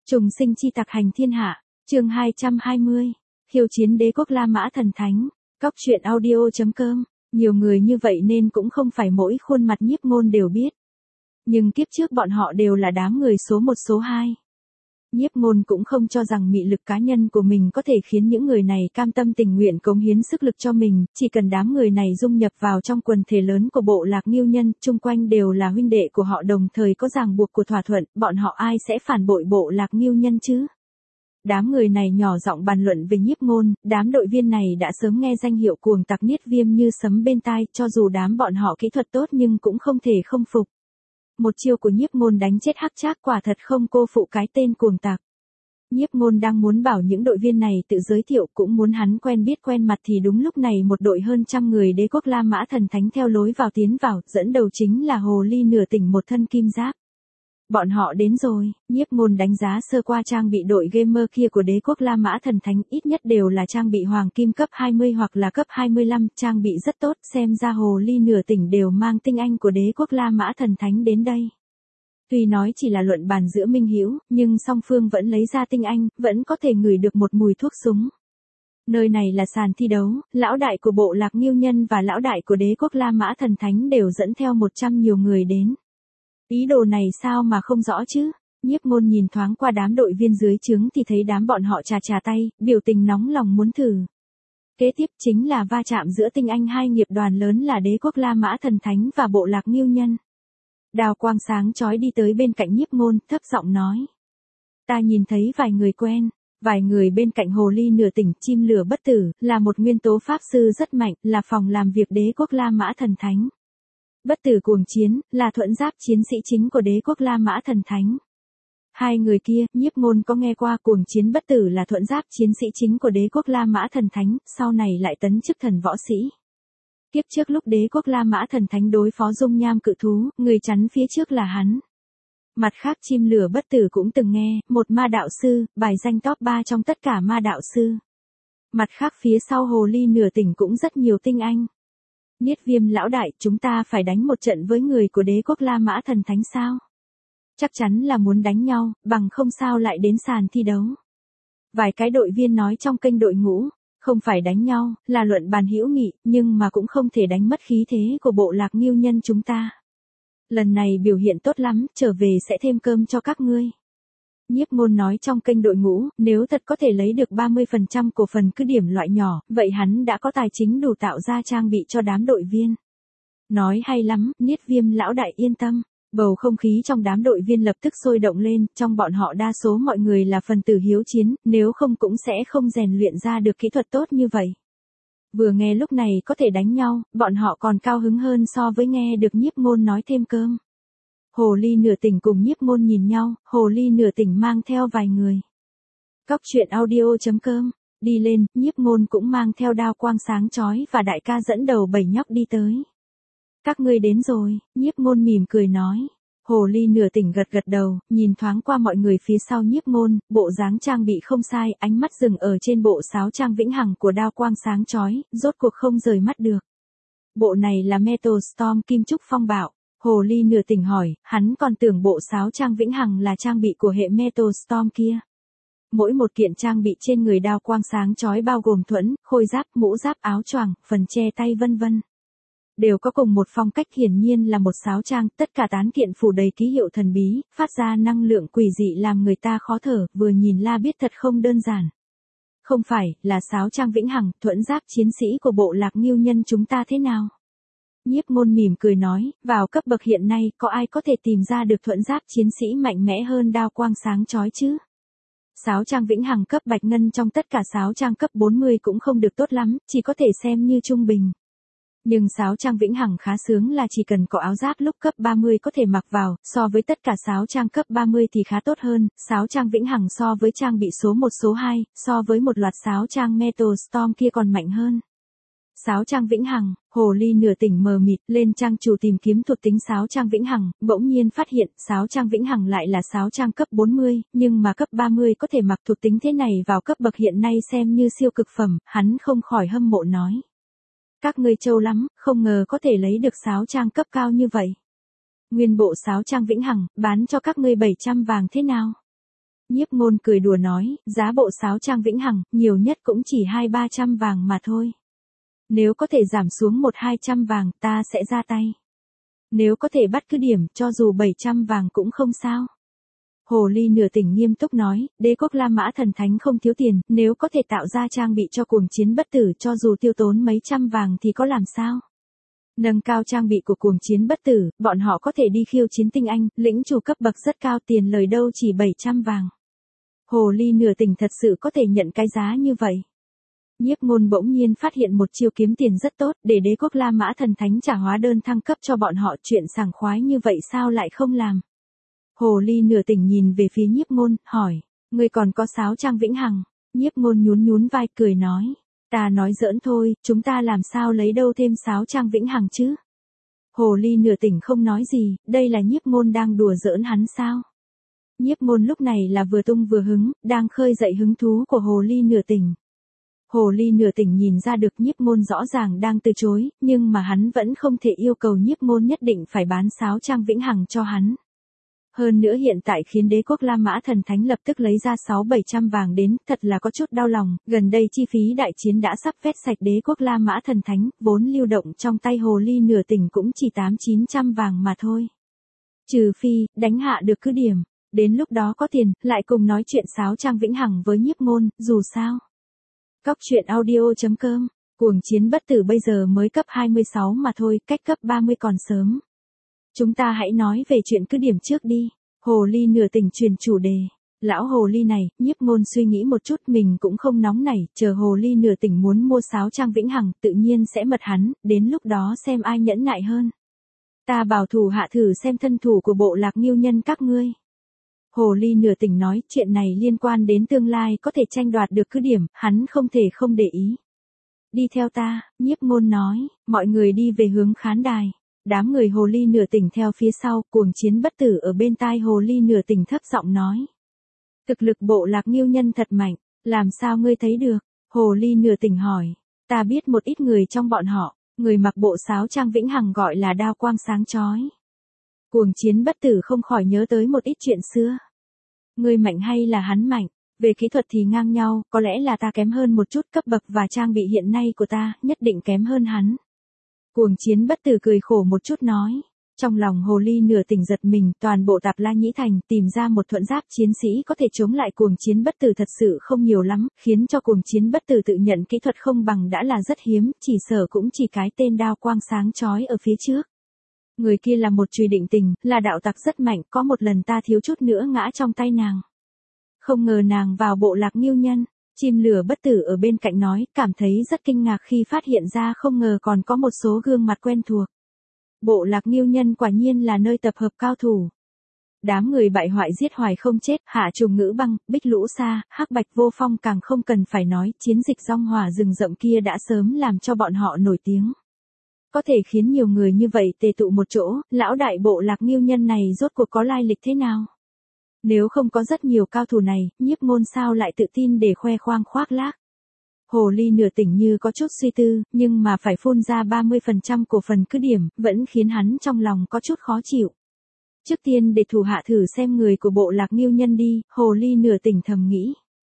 Trùng sinh chi tặc hành thiên hạ, chương 220, khiêu chiến đế quốc La Mã thần thánh, cóc truyện audio.com, nhiều người như vậy nên cũng không phải mỗi khuôn mặt Nhiếp Ngôn đều biết. Nhưng kiếp trước bọn họ đều là đám người số 1 số 2. Nhiếp Ngôn cũng không cho rằng mị lực cá nhân của mình có thể khiến những người này cam tâm tình nguyện cống hiến sức lực cho mình, chỉ cần đám người này dung nhập vào trong quần thể lớn của bộ lạc Ngưu Nhân, chung quanh đều là huynh đệ của họ đồng thời có ràng buộc của thỏa thuận, bọn họ ai sẽ phản bội bộ lạc Ngưu Nhân chứ? Đám người này nhỏ giọng bàn luận về Nhiếp Ngôn, đám đội viên này đã sớm nghe danh hiệu cuồng tặc Niết Viêm như sấm bên tai, cho dù đám bọn họ kỹ thuật tốt nhưng cũng không thể không phục. Một chiêu của Nhiếp Ngôn đánh chết Hắc Trác quả thật không cô phụ cái tên cuồng tặc. Nhiếp Ngôn đang muốn bảo những đội viên này tự giới thiệu, cũng muốn hắn quen biết quen mặt thì đúng lúc này một đội hơn trăm người đế quốc La Mã thần thánh theo lối vào tiến vào, dẫn đầu chính là hồ ly nửa tỉnh một thân kim giáp. Bọn họ đến rồi. Nhiếp Ngôn đánh giá sơ qua trang bị đội gamer kia của đế quốc La Mã thần thánh, ít nhất đều là trang bị hoàng kim cấp 20 hoặc là cấp 25, trang bị rất tốt, xem ra hồ ly nửa tỉnh đều mang tinh anh của đế quốc La Mã thần thánh đến đây. Tuy nói chỉ là luận bàn giữa minh hữu, nhưng song phương vẫn lấy ra tinh anh, vẫn có thể ngửi được một mùi thuốc súng. Nơi này là sàn thi đấu, lão đại của bộ lạc Ngưu Nhân và lão đại của đế quốc La Mã thần thánh đều dẫn theo 100 nhiều người đến. Ý đồ này sao mà không rõ chứ? Nhiếp Ngôn nhìn thoáng qua đám đội viên dưới trướng thì thấy đám bọn họ chà tay, biểu tình nóng lòng muốn thử. Kế tiếp chính là va chạm giữa tinh anh hai nghiệp đoàn lớn là đế quốc La Mã thần thánh và bộ lạc Ngưu Nhân. Đào quang sáng chói đi tới bên cạnh Nhiếp Ngôn, thấp giọng nói. Ta nhìn thấy vài người quen, vài người bên cạnh hồ ly nửa tỉnh chim lửa bất tử, là một nguyên tố pháp sư rất mạnh, là phòng làm việc đế quốc La Mã thần thánh. Bất tử cuồng chiến, là thuẫn giáp chiến sĩ chính của đế quốc La Mã thần thánh. Hai người kia, Nhiếp Ngôn có nghe qua cuồng chiến bất tử là thuẫn giáp chiến sĩ chính của đế quốc La Mã thần thánh, sau này lại tấn chức thần võ sĩ. Kiếp trước lúc đế quốc La Mã thần thánh đối phó dung nham cự thú, người chắn phía trước là hắn. Mặt khác chim lửa bất tử cũng từng nghe, một ma đạo sư, bài danh top 3 trong tất cả ma đạo sư. Mặt khác phía sau hồ ly nửa tỉnh cũng rất nhiều tinh anh. Niết Viêm lão đại, chúng ta phải đánh một trận với người của đế quốc La Mã thần thánh sao? Chắc chắn là muốn đánh nhau, bằng không sao lại đến sàn thi đấu. Vài cái đội viên nói trong kênh đội ngũ, không phải đánh nhau, là luận bàn hữu nghị, nhưng mà cũng không thể đánh mất khí thế của bộ lạc Ngưu Nhân chúng ta. Lần này biểu hiện tốt lắm, trở về sẽ thêm cơm cho các ngươi. Nhiếp Ngôn nói trong kênh đội ngũ, nếu thật có thể lấy được 30% cổ phần cứ điểm loại nhỏ, vậy hắn đã có tài chính đủ tạo ra trang bị cho đám đội viên. Nói hay lắm, Niết Viêm lão đại yên tâm. Bầu không khí trong đám đội viên lập tức sôi động lên, trong bọn họ đa số mọi người là phần tử hiếu chiến, nếu không cũng sẽ không rèn luyện ra được kỹ thuật tốt như vậy. Vừa nghe lúc này có thể đánh nhau, bọn họ còn cao hứng hơn so với nghe được Nhiếp Ngôn nói thêm cơm. Hồ ly nửa tỉnh cùng Nhiếp Ngôn nhìn nhau, hồ ly nửa tỉnh mang theo vài người. Cóc truyện audio.com, đi lên, Nhiếp Ngôn cũng mang theo đao quang sáng chói và đại ca dẫn đầu 7 nhóc đi tới. Các ngươi đến rồi, Nhiếp Ngôn mỉm cười nói. Hồ ly nửa tỉnh gật gật đầu, nhìn thoáng qua mọi người phía sau Nhiếp Ngôn, bộ dáng trang bị không sai, ánh mắt dừng ở trên bộ sáo trang vĩnh hằng của đao quang sáng chói, rốt cuộc không rời mắt được. Bộ này là Metal Storm kim trúc phong bạo. Hồ ly nửa tỉnh hỏi, hắn còn tưởng bộ sáo trang vĩnh hằng là trang bị của hệ Metal Storm kia. Mỗi một kiện trang bị trên người đao quang sáng chói bao gồm thuẫn, khôi giáp, mũ giáp, áo choàng, phần che tay vân vân. Đều có cùng một phong cách, hiển nhiên là một sáo trang, tất cả tán kiện phủ đầy ký hiệu thần bí, phát ra năng lượng quỷ dị làm người ta khó thở, vừa nhìn là biết thật không đơn giản. Không phải, là sáo trang vĩnh hằng, thuẫn giáp chiến sĩ của bộ lạc Ngưu Nhân chúng ta thế nào? Nhiếp Ngôn mỉm cười nói, vào cấp bậc hiện nay, có ai có thể tìm ra được thuẫn giáp chiến sĩ mạnh mẽ hơn đao quang sáng chói chứ? Sáo trang vĩnh hằng cấp bạch ngân trong tất cả sáo trang cấp 40 cũng không được tốt lắm, chỉ có thể xem như trung bình. Nhưng sáo trang vĩnh hằng khá sướng là chỉ cần có áo giáp lúc cấp 30 có thể mặc vào, so với tất cả sáo trang cấp 30 thì khá tốt hơn, sáo trang vĩnh hằng so với trang bị số 1 số 2, so với một loạt sáo trang Metal Storm kia còn mạnh hơn. Sáo trang vĩnh hằng, hồ ly nửa tỉnh mờ mịt, lên trang chủ tìm kiếm thuộc tính sáo trang vĩnh hằng, bỗng nhiên phát hiện sáo trang vĩnh hằng lại là sáo trang cấp 40, nhưng mà cấp 30 có thể mặc thuộc tính thế này vào cấp bậc hiện nay xem như siêu cực phẩm, hắn không khỏi hâm mộ nói. Các ngươi trâu lắm, không ngờ có thể lấy được sáo trang cấp cao như vậy. Nguyên bộ sáo trang vĩnh hằng, bán cho các ngươi 700 vàng thế nào? Nhiếp Ngôn cười đùa nói, giá bộ sáo trang vĩnh hằng, nhiều nhất cũng chỉ 200-300 vàng mà thôi. Nếu có thể giảm xuống 100-200 vàng, ta sẽ ra tay. Nếu có thể bắt cứ điểm, cho dù 700 vàng cũng không sao. Hồ Ly nửa tỉnh nghiêm túc nói, đế quốc La Mã thần thánh không thiếu tiền, nếu có thể tạo ra trang bị cho cuồng chiến bất tử cho dù tiêu tốn mấy trăm vàng thì có làm sao. Nâng cao trang bị của cuồng chiến bất tử, bọn họ có thể đi khiêu chiến tinh anh, lĩnh chủ cấp bậc rất cao, tiền lời đâu chỉ 700 vàng. Hồ Ly nửa tỉnh thật sự có thể nhận cái giá như vậy. Nhiếp Ngôn bỗng nhiên phát hiện một chiêu kiếm tiền rất tốt, để đế quốc La Mã thần thánh trả hóa đơn thăng cấp cho bọn họ, chuyện sảng khoái như vậy sao lại không làm. Hồ Ly nửa tỉnh nhìn về phía Nhiếp Ngôn, hỏi, ngươi còn có sáo trang vĩnh hằng? Nhiếp Ngôn nhún vai cười nói, ta nói giỡn thôi, chúng ta làm sao lấy đâu thêm sáo trang vĩnh hằng chứ? Hồ Ly nửa tỉnh không nói gì, đây là Nhiếp Ngôn đang đùa giỡn hắn sao? Nhiếp Ngôn lúc này là vừa tung vừa hứng, đang khơi dậy hứng thú của Hồ Ly nửa tỉnh. Hồ Ly nửa tỉnh nhìn ra được Nhiếp Ngôn rõ ràng đang từ chối, nhưng mà hắn vẫn không thể yêu cầu Nhiếp Ngôn nhất định phải bán sáo trang vĩnh hằng cho hắn. Hơn nữa hiện tại khiến đế quốc La Mã thần thánh lập tức lấy ra 600-700 vàng đến, thật là có chút đau lòng, gần đây chi phí đại chiến đã sắp vét sạch đế quốc La Mã thần thánh, vốn lưu động trong tay Hồ Ly nửa tỉnh cũng chỉ 800-900 vàng mà thôi. Trừ phi, đánh hạ được cứ điểm, đến lúc đó có tiền, lại cùng nói chuyện sáo trang vĩnh hằng với Nhiếp Ngôn, dù sao. Cóc truyện audio.com, cuồng chiến bất tử bây giờ mới cấp 26 mà thôi, cách cấp 30 còn sớm. Chúng ta hãy nói về chuyện cứ điểm trước đi. Hồ Ly nửa tỉnh truyền chủ đề. Lão Hồ Ly này, Nhiếp Ngôn suy nghĩ một chút, mình cũng không nóng nảy, chờ Hồ Ly nửa tỉnh muốn mua sáo trang vĩnh hằng, tự nhiên sẽ mật hắn, đến lúc đó xem ai nhẫn nại hơn. Ta bảo thủ hạ thử xem thân thủ của bộ lạc Nghiêu nhân các ngươi. Hồ Ly nửa tỉnh nói, chuyện này liên quan đến tương lai có thể tranh đoạt được cứ điểm, hắn không thể không để ý. Đi theo ta, Nhiếp Ngôn nói, mọi người đi về hướng khán đài. Đám người Hồ Ly nửa tỉnh theo phía sau, cuồng chiến bất tử ở bên tai Hồ Ly nửa tỉnh thấp giọng nói. Thực lực bộ lạc Nghiêu nhân thật mạnh, làm sao ngươi thấy được? Hồ Ly nửa tỉnh hỏi. Ta biết một ít người trong bọn họ, người mặc bộ sáo trang vĩnh hằng gọi là đao quang sáng chói. Cuồng chiến bất tử không khỏi nhớ tới một ít chuyện xưa. Ngươi mạnh hay là hắn mạnh? Về kỹ thuật thì ngang nhau, có lẽ là ta kém hơn một chút, cấp bậc và trang bị hiện nay của ta, nhất định kém hơn hắn. Cuồng chiến bất tử cười khổ một chút nói. Trong lòng Hồ Ly nửa tỉnh giật mình, toàn bộ Tạp La Nhĩ Thành tìm ra một thuận giáp chiến sĩ có thể chống lại cuồng chiến bất tử thật sự không nhiều lắm, khiến cho cuồng chiến bất tử tự nhận kỹ thuật không bằng đã là rất hiếm, chỉ sở cũng chỉ cái tên đao quang sáng chói ở phía trước. Người kia là một chùy định tình, là đạo tặc rất mạnh, có một lần ta thiếu chút nữa ngã trong tay nàng. Không ngờ nàng vào bộ lạc Nghiêu nhân. Chim lửa bất tử ở bên cạnh nói, cảm thấy rất kinh ngạc khi phát hiện ra không ngờ còn có một số gương mặt quen thuộc. Bộ lạc Nghiêu nhân quả nhiên là nơi tập hợp cao thủ. Đám người bại hoại giết hoài không chết, Hạ Trùng Ngữ Băng, Bích Lũ Sa, Hắc Bạch Vô Phong càng không cần phải nói, chiến dịch rong hỏa rừng rậm kia đã sớm làm cho bọn họ nổi tiếng. Có thể khiến nhiều người như vậy tề tụ một chỗ, lão đại bộ lạc Nghiêu nhân này rốt cuộc có lai lịch thế nào? Nếu không có rất nhiều cao thủ này, Nhiếp Ngôn sao lại tự tin để khoe khoang khoác lác. Hồ Ly nửa tỉnh như có chút suy tư, nhưng mà phải phun ra 30% cổ phần cứ điểm, vẫn khiến hắn trong lòng có chút khó chịu. Trước tiên để thủ hạ thử xem người của bộ lạc Nghiêu nhân đi, Hồ Ly nửa tỉnh thầm nghĩ.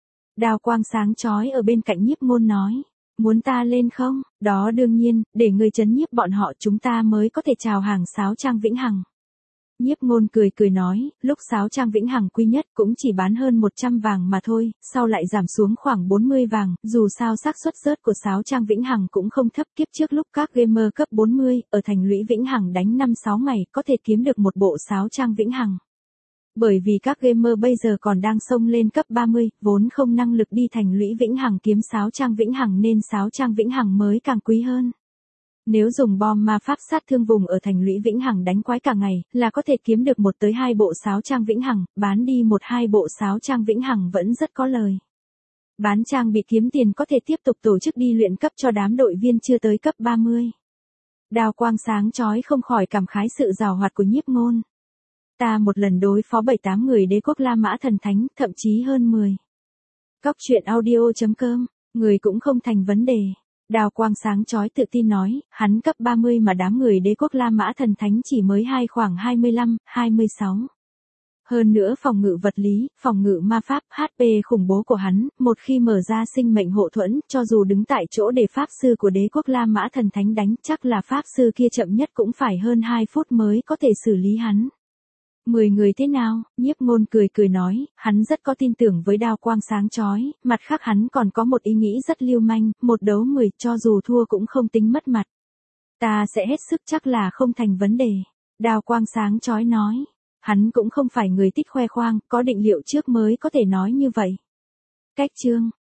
Đao quang sáng chói ở bên cạnh Nhiếp Ngôn nói. Muốn ta lên không? Đó đương nhiên, để người trấn nhiếp bọn họ chúng ta mới có thể chào hàng sáo trang vĩnh hằng. Nhiếp Ngôn cười nói, lúc sáo trang vĩnh hằng quý nhất cũng chỉ bán hơn 100 vàng mà thôi, sau lại giảm xuống khoảng 40 vàng, dù sao xác suất rớt của sáo trang vĩnh hằng cũng không thấp, kiếp trước lúc các gamer cấp 40, ở thành lũy vĩnh hằng đánh 5-6 ngày, có thể kiếm được một bộ sáo trang vĩnh hằng. Bởi vì các gamer bây giờ còn đang xông lên cấp 30, vốn không năng lực đi thành lũy vĩnh hằng kiếm sáo trang vĩnh hằng nên sáo trang vĩnh hằng mới càng quý hơn. Nếu dùng bom ma pháp sát thương vùng ở thành lũy vĩnh hằng đánh quái cả ngày, là có thể kiếm được 1-2 bộ sáo trang vĩnh hằng, bán đi 1-2 bộ sáo trang vĩnh hằng vẫn rất có lời. Bán trang bị kiếm tiền có thể tiếp tục tổ chức đi luyện cấp cho đám đội viên chưa tới cấp 30. Đao quang sáng chói không khỏi cảm khái sự giàu hoạt của Nhiếp Ngôn. Ta một lần đối phó 7-8 người đế quốc La Mã thần thánh, thậm chí hơn 10. Cóc truyện audio.com, người cũng không thành vấn đề. Đao quang sáng chói tự tin nói, hắn cấp 30 mà đám người đế quốc La Mã thần thánh chỉ mới khoảng 25, 26. Hơn nữa phòng ngự vật lý, phòng ngự ma pháp, HP khủng bố của hắn, một khi mở ra sinh mệnh hộ thuẫn, cho dù đứng tại chỗ để pháp sư của đế quốc La Mã thần thánh đánh, chắc là pháp sư kia chậm nhất cũng phải hơn 2 phút mới có thể xử lý hắn. 10 người thế nào? Nhiếp Ngôn cười cười nói, hắn rất có tin tưởng với đao quang sáng chói, mặt khác hắn còn có một ý nghĩ rất lưu manh, một đấu 10, cho dù thua cũng không tính mất mặt. Ta sẽ hết sức, chắc là không thành vấn đề. Đao quang sáng chói nói. Hắn cũng không phải người thích khoe khoang, có định liệu trước mới có thể nói như vậy. Cách chương